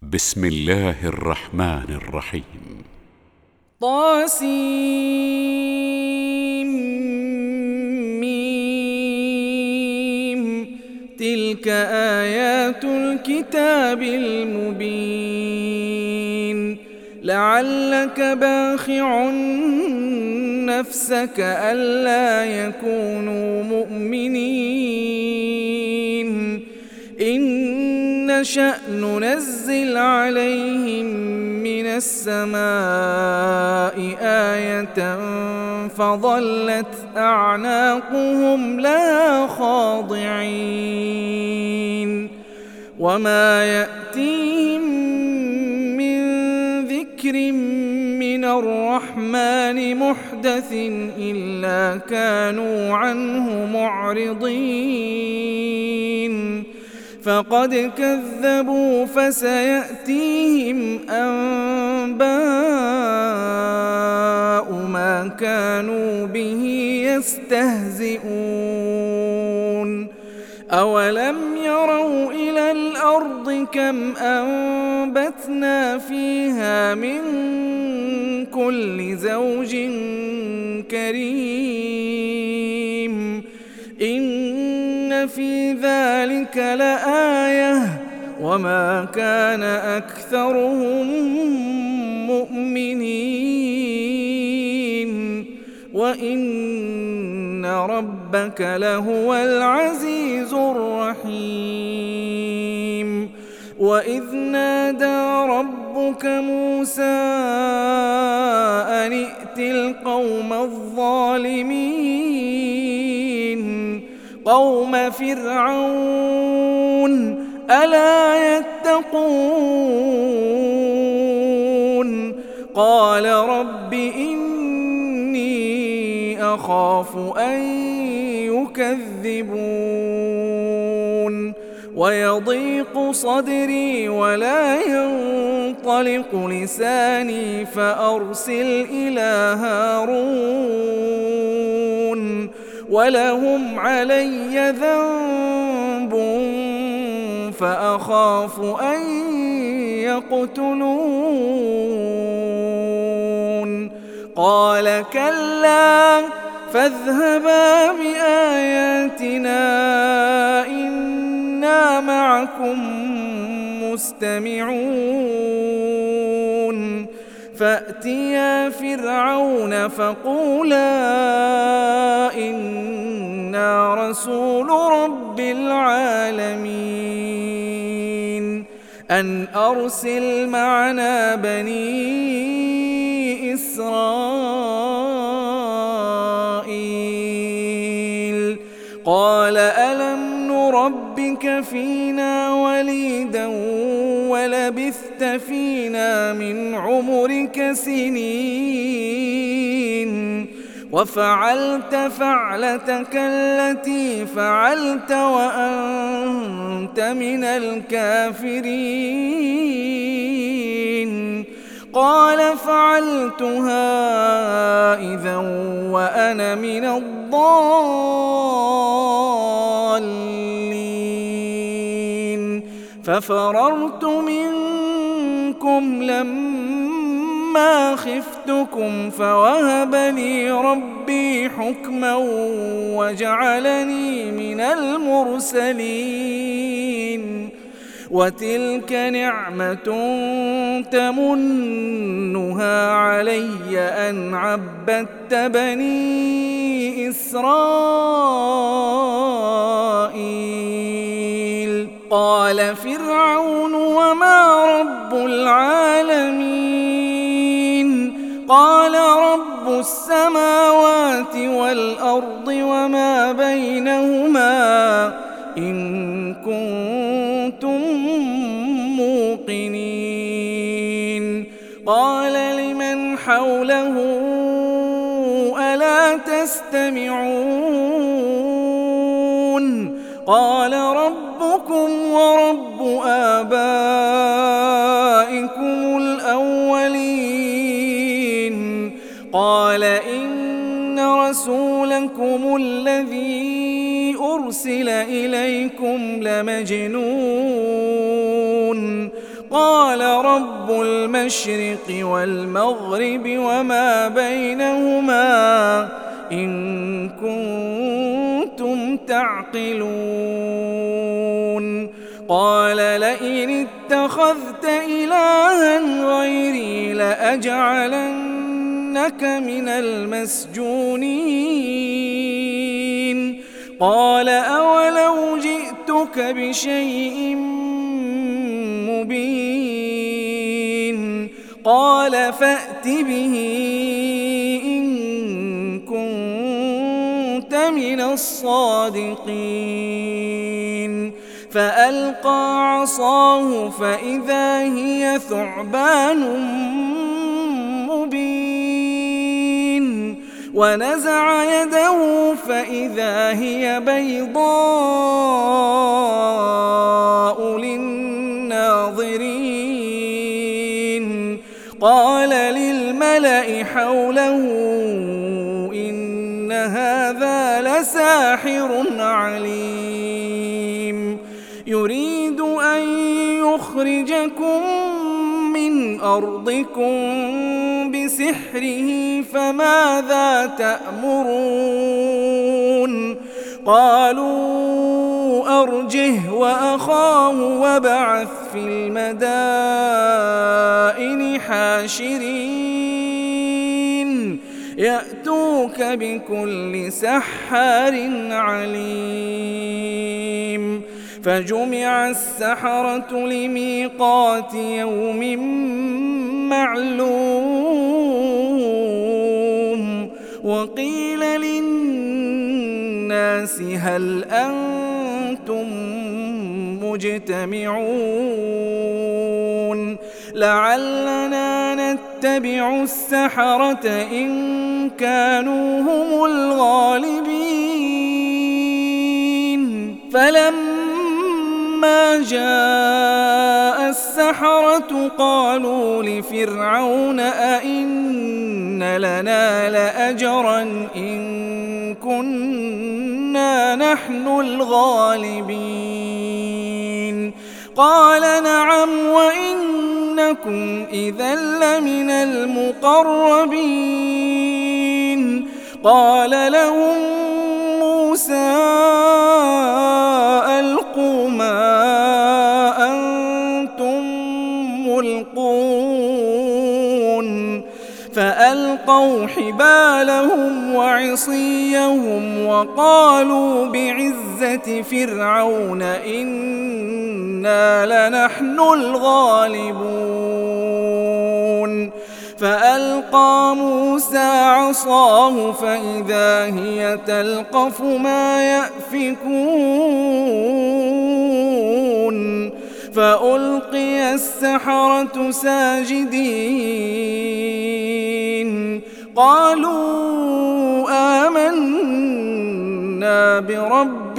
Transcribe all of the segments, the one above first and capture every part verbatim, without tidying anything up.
بسم الله الرحمن الرحيم. طاسيم. تلك آيات الكتاب المبين. لعلك باخع نفسك ألا يكونوا مؤمنين إن نشأ ننزل عليهم من السماء آية فظلت أعناقهم لها خاضعين وما يأتيهم من ذكر من الرحمن محدث إلا كانوا عنه معرضين فقد كذبوا فسيأتيهم أنباء ما كانوا به يستهزئون أولم يروا إلى الأرض كم أنبتنا فيها من كل زوج كريم إن في ذلك لآية وما كان أكثرهم مؤمنين وإن ربك لهو العزيز الرحيم وإذ نادى ربك موسى أن ائت القوم الظالمين قوم فرعون ألا يتقون قال رب إني أخاف أن يكذبون ويضيق صدري ولا ينطلق لساني فأرسل إلى هارون ولهم علي ذنب فأخاف أن يقتلون قال كلا فاذهبا بآياتنا إنا معكم مستمعون فأتيا فرعون فقولا إنا رسول رب العالمين أن أرسل معنا بني إسرائيل قال ألم نربك فينا وليدا ولبثت فينا من عمرك سنين وفعلت فعلتك التي فعلت وأنت من الكافرين قال فعلتها إذا وأنا من الضالين ففررت منكم لما خفتكم فوهب لي ربي حكما وجعلني من المرسلين وتلك نعمة تمنها علي أن عبدت بني إسرائيل قال فرعون وما رب العالمين قال رب السماوات والأرض وما بينهما إن كنتم موقنين قال لمن حوله ألا تستمعون قال ربكم ورب آبائكم الأولين قال إن رسولكم الذي أرسل إليكم لمجنون قال رب المشرق والمغرب وما بينهما إن كنتم تعقلون قال لئن اتخذت إلها غيري لأجعلنك من المسجونين قال أولو جئتك بشيء مبين قال فأت به إن كنت من الصادقين فألقى عصاه فإذا هي ثعبان مبين ونزع يده فإذا هي بيضاء للناظرين قال للملأ حوله إن هذا لساحر عليم يريد أن يخرجكم من أرضكم بسحره فماذا تأمرون قالوا أرجه وأخاه وابعث في المدائن حاشرين يأتوك بكل سحار عليم فجمع السحرة لميقات يوم معلوم وقيل للناس هل أنتم مجتمعون لعلنا نتبع السحرة إن كانوا هم الغالبين فلما جاء السحرة قالوا لفرعون أئن لنا لأجرا إن كنا نحن الغالبين قال نعم وإنكم إذا لمن المقربين قال لهم موسى ألقوا ما أنتم ملقون فألقوا حبالهم وعصيهم وقالوا بعزة فرعون إنا لنحن الغالبون فألقى موسى عصاه فإذا هي تلقف ما يأفكون فألقي السحرة ساجدين قالوا آمنا برب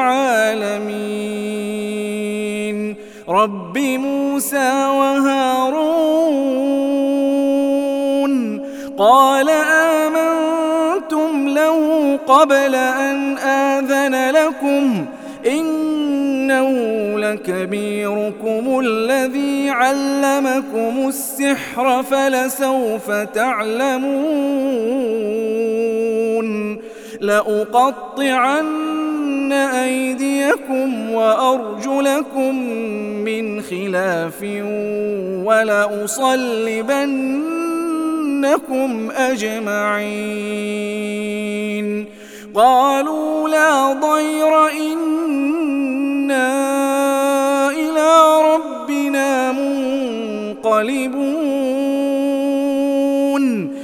العالمين رب موسى وهارون قال آمنتم له قبل أن آذن لكم إنه لكبيركم الذي علمكم السحر فلسوف تعلمون لأقطعن أيديكم وأرجلكم من خلاف ولأصلبنكم أجمعين قالوا لا ضير إنا إلى ربنا منقلبون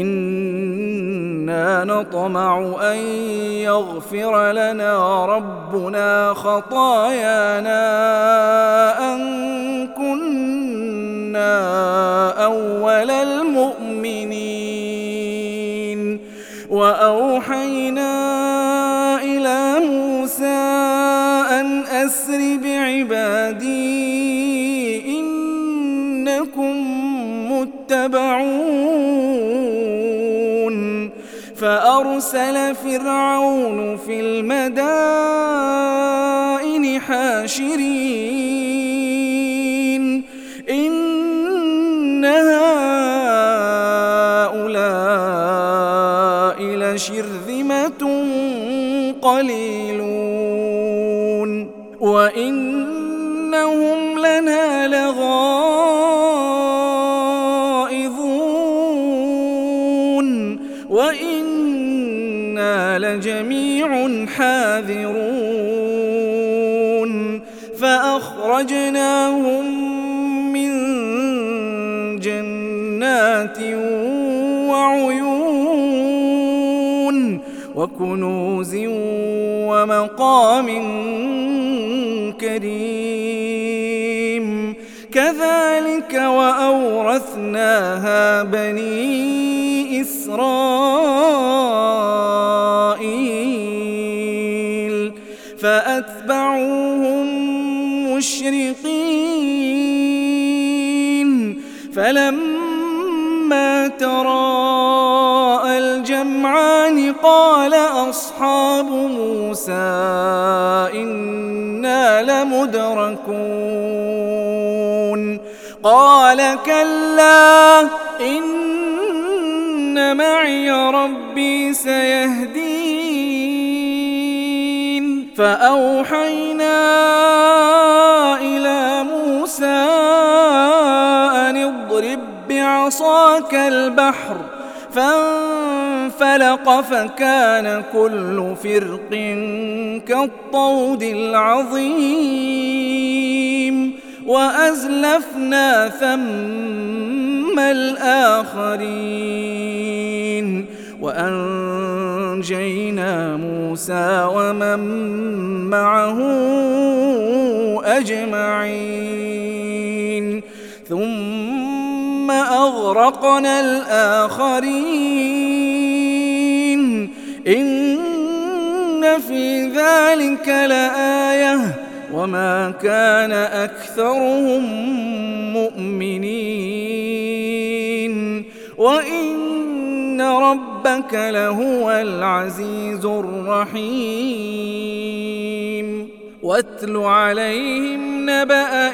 إنا نطمع أن يغفر لنا ربنا خطايانا أن كنا أول المؤمنين وأوحينا إلى موسى أن أسر بعبادي إنكم متبعون فأرسل فرعون في المدائن حاشرين لغائظون وإنا لجميع حاذرون فأخرجناهم من جنات وعيون وكنوز ومقام كريم كذلك وأورثناها بني إسرائيل فأتبعوهم مشرقين فلما تراءى الجمعان قال أصحاب موسى إنا لمدركون قال كلا إن معي ربي سيهدين فأوحينا إلى موسى أن اضرب بعصاك البحر فانفلق فكان كل فرق كالطود العظيم وأزلفنا ثم الآخرين وأنجينا موسى ومن معه أجمعين ثم أغرقنا الآخرين إن في ذلك لآية وما كان أكثرهم مؤمنين وإن ربك لهو العزيز الرحيم واتل عليهم نبأ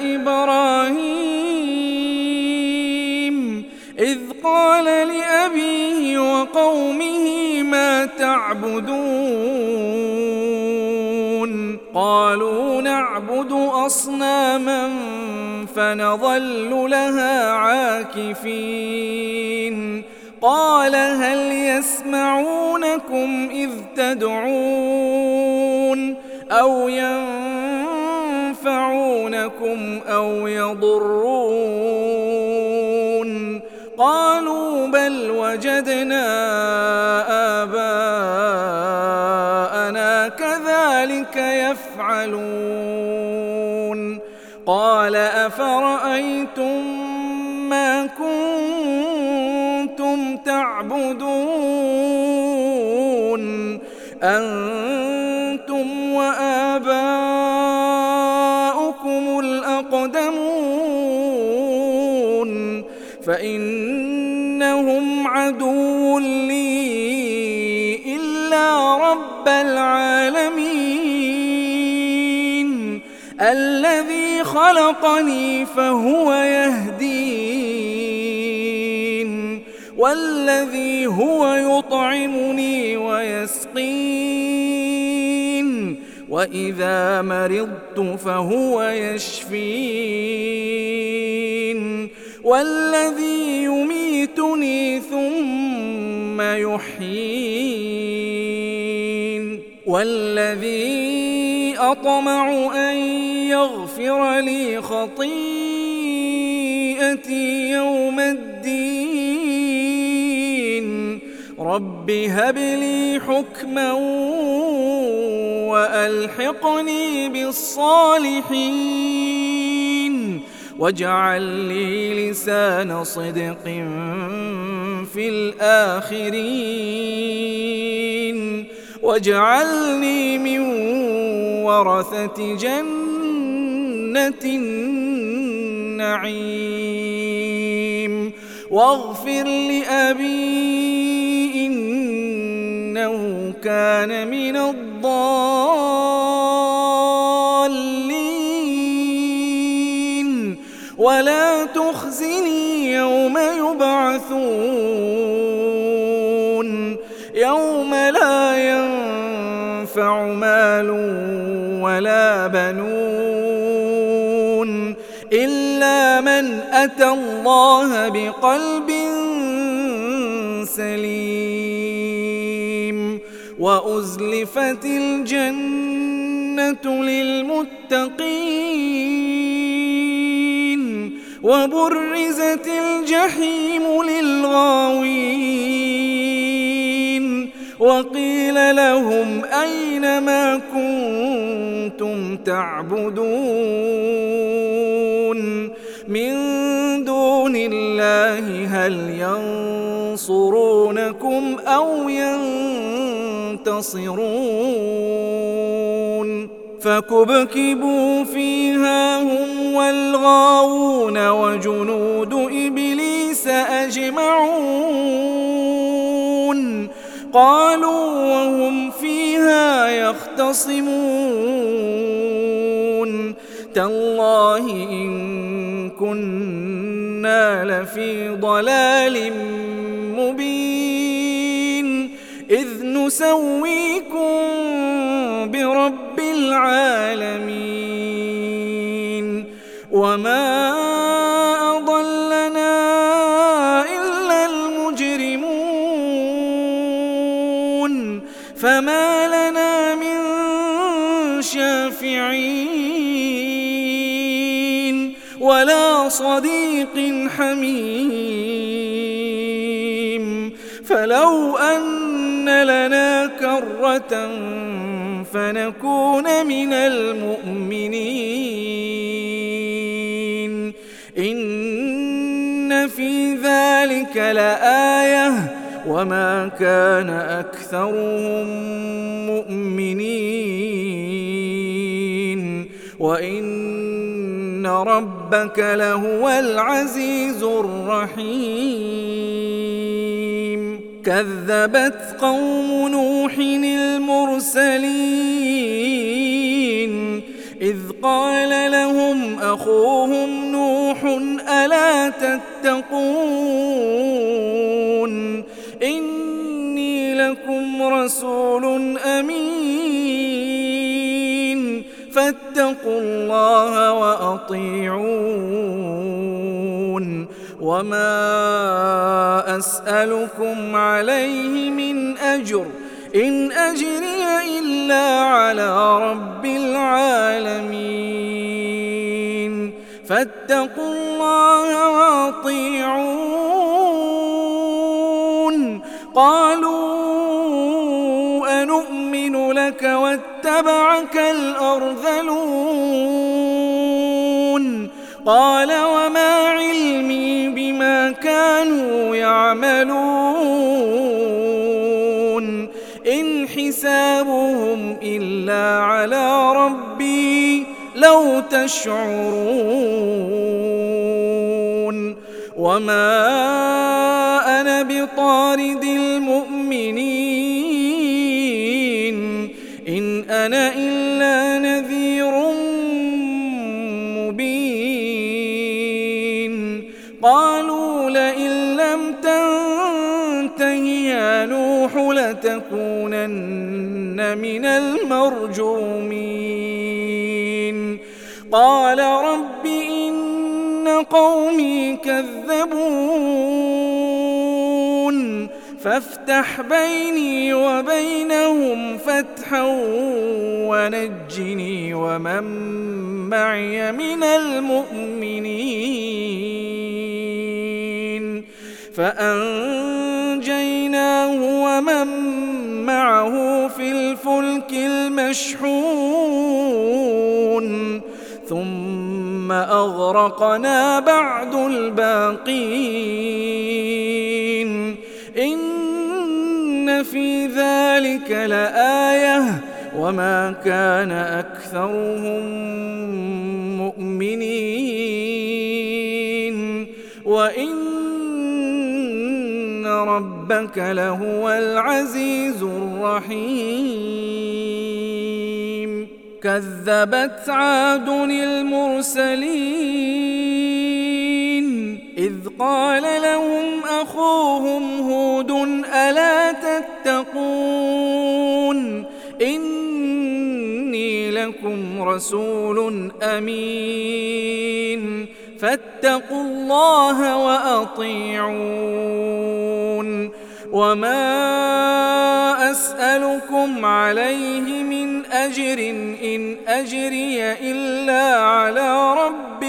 إبراهيم إذ قال لأبيه وقومه ما تعبدون قالوا نعبد أصناما فنظل لها عاكفين قال هل يسمعونكم إذ تدعون أو ينفعونكم أو يضرون قالوا بل وجدنا آباءنا كذلك يفعلون قال أفرأيتم ما كنتم تعبدون أنتم وآباؤكم الأقدمون فإنهم عدو لي إلا رب العالمين الذي خلقني فهو يهدين والذي هو يطعمني ويسقين وإذا مرضت فهو يشفين والذي يميتني ثم يحيين والذي أطمع أن يغفر لي خطيئتي يوم الدين رب هب لي حكما وألحقني بالصالحين واجعل لي لسان صدق في الآخرين واجعلني من ورثة جنة النعيم واغفر لأبي إنه كان من الضالين ولا تخزني يوم يبعثون يوم لا ينفع مال ولا بنون إلا إلا من أتى الله بقلب سليم وأزلفت الجنة للمتقين وبرزت الجحيم للغاوين وقيل لهم أين ما كنتم تعبدون من دون الله هل ينصرونكم أو ينتصرون فكبكبوا فيها هم والغاوون وجنود إبليس أجمعون قالوا وهم فيها يختصمون تالله إن كنا لفي ضلال مبين إذ نسويكم برب العالمين وما أضلنا إلا المجرمون فما لنا من شافعين ولا صديق حميم فلو أن لنا كرة فنكون من المؤمنين إن في ذلك لآية وما كان أكثرهم مؤمنين وإن ربك لهو العزيز الرحيم كذبت قوم نوح المرسلين إذ قال لهم أخوهم نوح ألا تتقون إني لكم رسول أمين فاتقوا الله وأطيعون وما أسألكم عليه من أجر إن أجري إلا على رب العالمين فاتقوا الله وأطيعون قالوا أنؤمن لك واتبعك الأرذلون قال وما علمي بما كانوا يعملون إن حسابهم إلا على ربي لو تشعرون وما أنا بطارد المؤمنين إن أنا إلا نذير مبين قالوا لئن لم تنته يا نوح لتكونن من المرجومين قال رب إن قومي كذبون فافتح بيني وبينهم فتحا ونجني ومن معي من المؤمنين فأنجيناه ومن معه في الفلك المشحون ثم أغرقنا بعد الباقين إن في ذلك لآية وما كان أكثرهم مؤمنين وإن ربك لهو العزيز الرحيم كذبت عاد المرسلين إذ قال لهم أخوهم هود ألا تتقون إني لكم رسول أمين فاتقوا الله وأطيعون وما أسألكم عليه من أجر إن أجري إلا على رب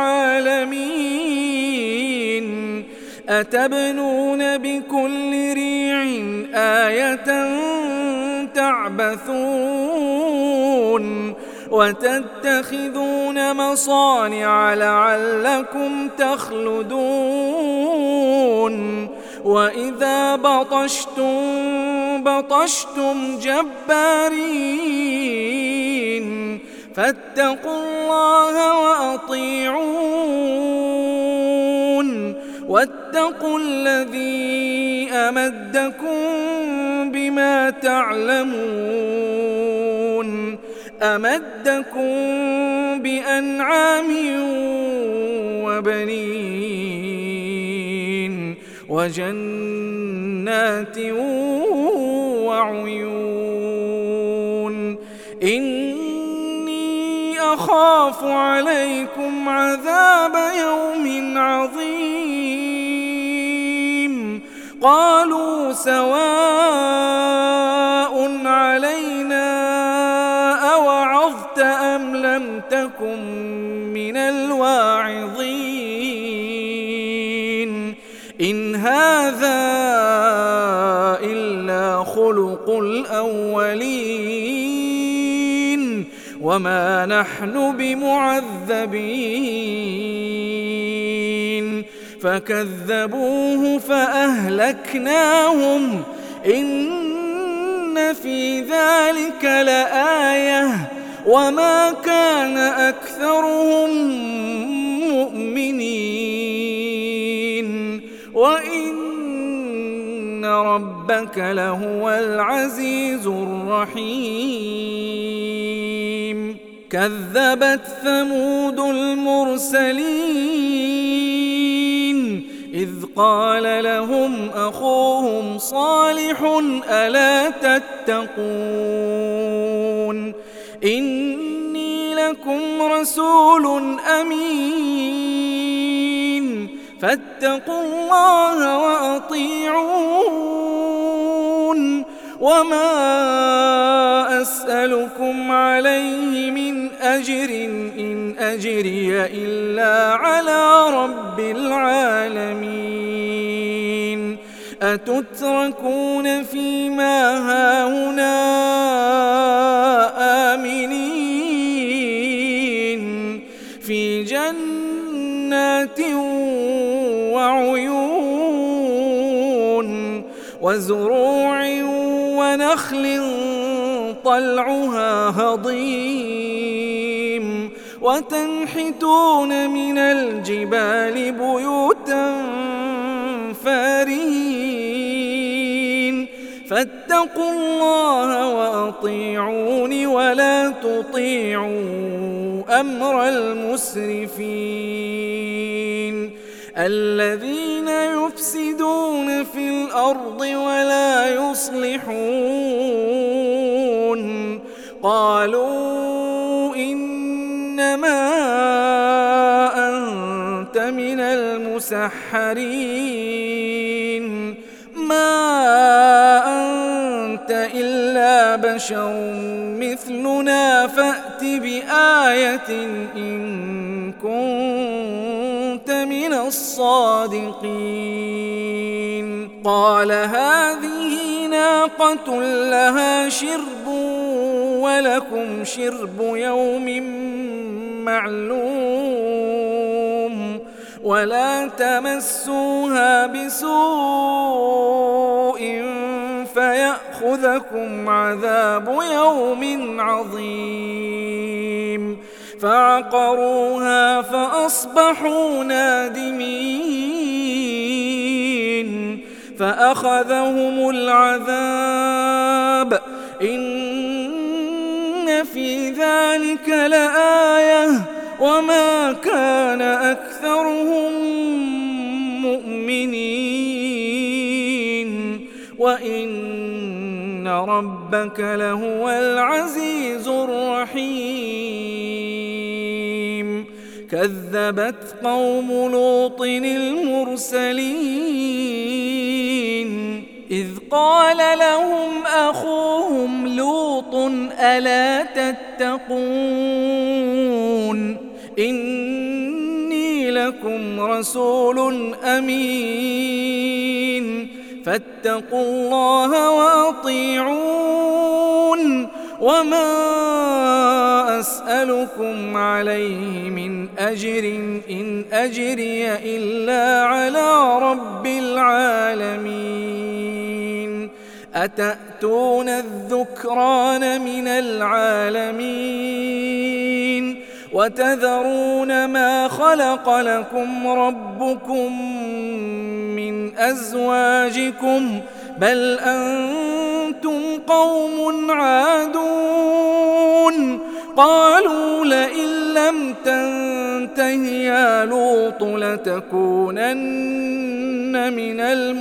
العالمين أتبنون بكل ريع آية تعبثون وتتخذون مصانع لعلكم تخلدون وإذا بطشتم بطشتم جبارين فاتقوا الله وأطيعون واتقوا الذي أمدكم بما تعلمون أمدكم بأنعام وبنين وجنات وعيون إني أخاف عليكم عذاب يوم عظيم قالوا سواء علينا أوعظت أم لم تكن من الواعظين إن هذا إلا خلق الأولين وما نحن بمعذبين فكذبوه فأهلكناهم إن في ذلك لآية وما كان أكثرهم مؤمنين وإن ربك لهو العزيز الرحيم كذبت ثمود المرسلين إذ قال لهم أخوهم صالح ألا تتقون إني لكم رسول أمين فاتقوا الله وأطيعون وما أسألكم عليه من أجر إن أجري إلا على رب العالمين أتتركون فيما هاهنا آمنين في جنات وعيون وزروع ونخل طلعها هضيم وتنحتون من الجبال بيوتا فارهين فاتقوا الله وأطيعون ولا تطيعوا أمر المسرفين الذين يفسدون في الأرض ولا يصلحون قالوا إنما أنت من المسحرين ما أنت إلا بشر مثلنا فأت بآية إن كنت من الصادقين قال هذه ناقة لها شرب ولكم شرب يوم معلوم ولا تمسوها بسوء فيأخذكم عذاب يوم عظيم فعقروها فأصبحوا نادمين فأخذهم العذاب إن في ذلك لآية وما كان أكثرهم مؤمنين وإن ربك لهو العزيز الرحيم كذبت قوم لوط المرسلين إذ قال لهم أخوهم لوط ألا تتقون إني لكم رسول أمين فاتقوا الله وأطيعون وما أسألكم عليه من أجر إن أجري إلا على رب العالمين أتأتون الذكران من العالمين وتذرون ما خلق لكم ربكم من أزواجكم بل أنتم قوم عادون قالوا لئن لم تنته يا لوط لتكونن من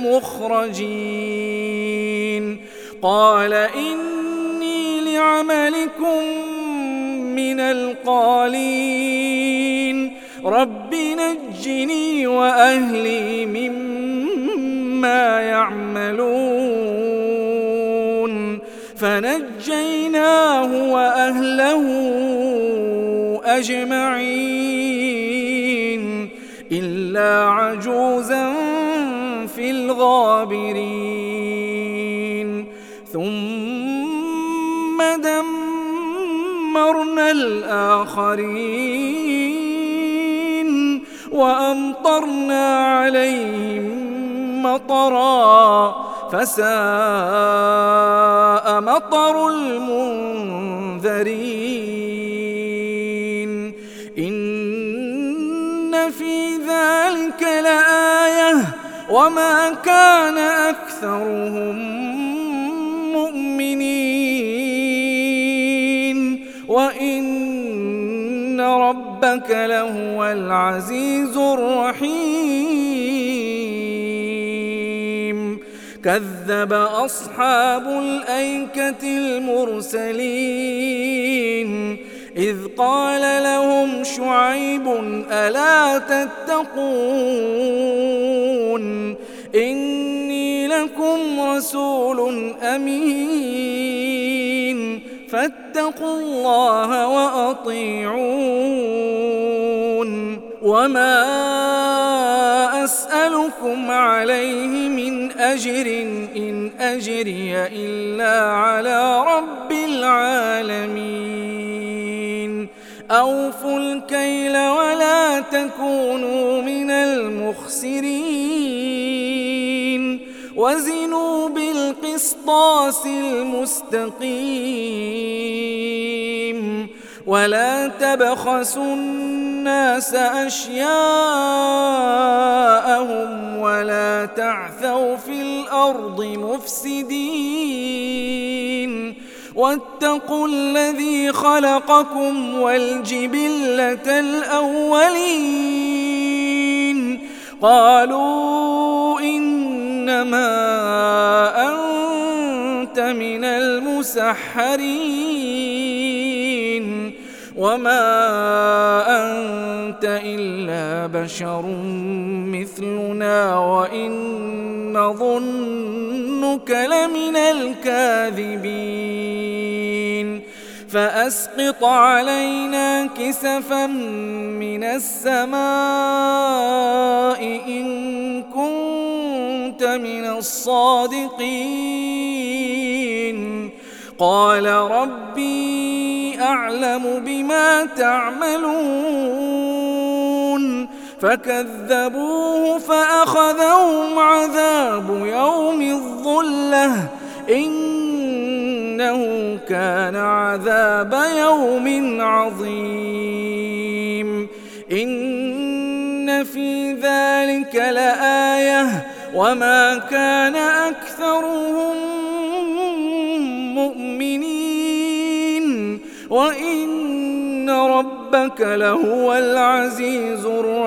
المخرجين قال إني لعملكم من القالين رب نجني وأهلي مما يعملون فنجيناه وأهله أجمعين إلا عجوزا في الغابرين ثم دمرنا الآخرين وأمطرنا عليهم مطرا فساء مطر المنذرين إن في ذلك لآية وما كان أكثرهم مؤمنين وإن ربك لهو العزيز الرحيم كذب أصحاب الأيكة المرسلين إذ قال لهم شعيب ألا تتقون إني لكم رسول أمين فاتقوا الله وأطيعون وما أسألكم عليه من أجر إن أجري إلا على رب العالمين أوفوا الكيل ولا تكونوا من المخسرين وزنوا بالقسطاس المستقيم ولا تبخسوا الناس أشياءهم ولا تعثوا في الأرض مفسدين واتقوا الذي خلقكم والجبلة الأولين قالوا إنما أنت من المسحرين وما أنت إلا بشر مثلنا وإن نظنك لمن الكاذبين فأسقط علينا كسفا من السماء إن كنت من الصادقين قال ربي أعلم بما تعملون فكذبوه فأخذهم عذاب يوم الظلة إنه كان عذاب يوم عظيم إن في ذلك لآية وما كان أكثرهم مؤمنين وإن ربك لهو العزيز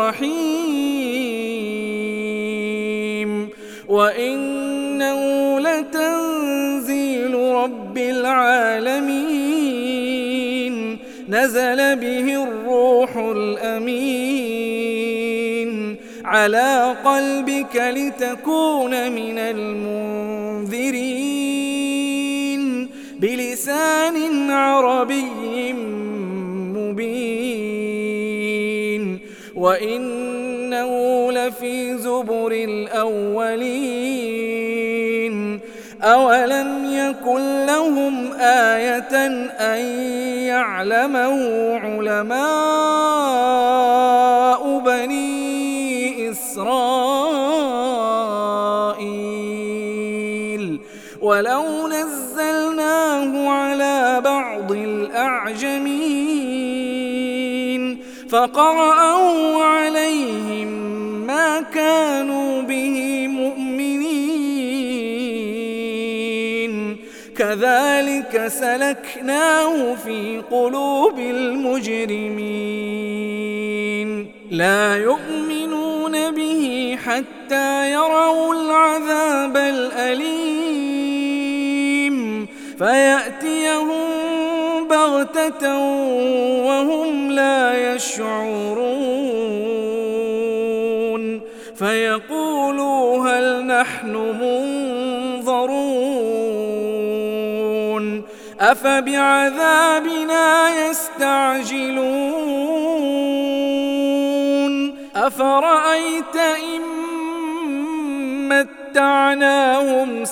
الرحيم وإنه لتنزيل رب العالمين نزل به الروح الأمين على قلبك لتكون من المنذرين بلسان عربي مبين وإنه لفي زبر الأولين أولم يكن لهم آية أن يعلمه علماء بني إسرائيل ولو نزلناه على بعض الأعجمين فقرأوا عليهم ما كانوا به مؤمنين كذلك سلكناه في قلوب المجرمين لا يؤمنون به حتى يروا العذاب الأليم فيأتيهم بغتة وهم لا يشعرون فيقولوا هل نحن منظرون أفبعذابنا يستعجلون أفرأيت إن متعناهم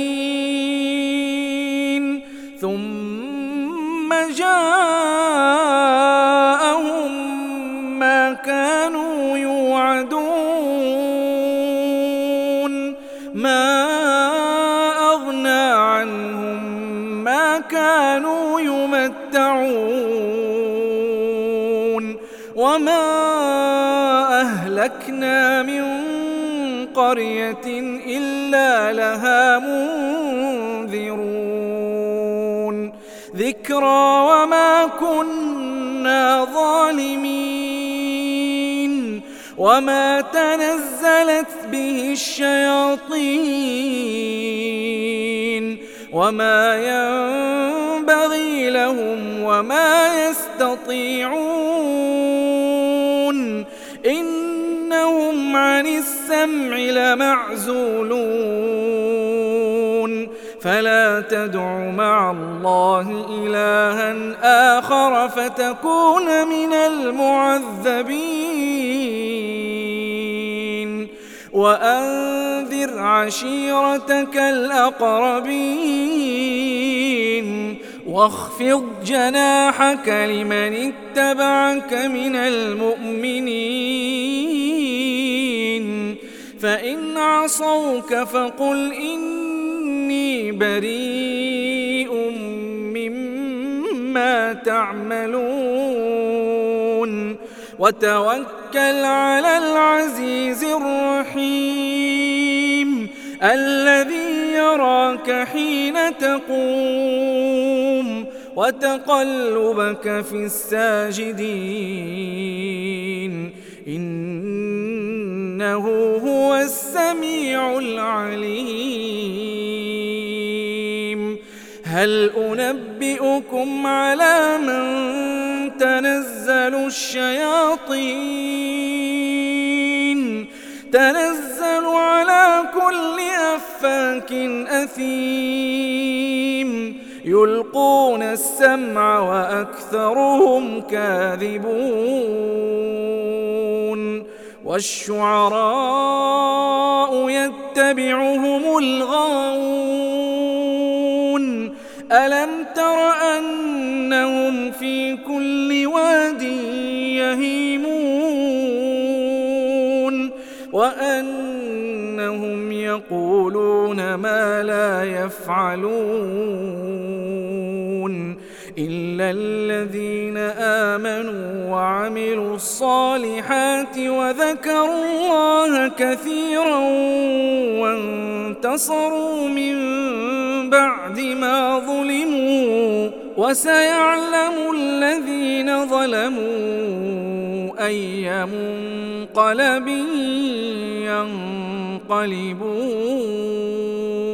سنين ثم جاءهم ما كانوا يوعدون ما أغنى عنهم ما كانوا يمتعون وما أهلكنا من قرية إلا لها منذرون ذكرى وما كنا ظالمين وما تنزلت به الشياطين وما ينبغي لهم وما يستطيعون إنهم عن السمع لمعزولون فلا تدع مع الله إلها آخر فتكون من المعذبين وأنذر عشيرتك الأقربين واخفض جناحك لمن اتبعك من المؤمنين فإن عصوك فقل إني بريء مما تعملون وتوكل على العزيز الرحيم الذي يراك حين تقوم وتقلبك في الساجدين إنه هو السميع العليم هل أنبئكم على من تنزل الشياطين تنزل على كل أفاك أثيم يلقون السمع وأكثرهم كاذبون والشعراء يتبعهم الغاوون ألم تر أنهم في كل واد يهيمون وأنهم يقولون ما لا يفعلون إلا الذين آمنوا وعملوا الصالحات وذكروا الله كثيرا وانتصروا من بعد ما ظلموا وسيعلم الذين ظلموا أي منقلب ينقلبون.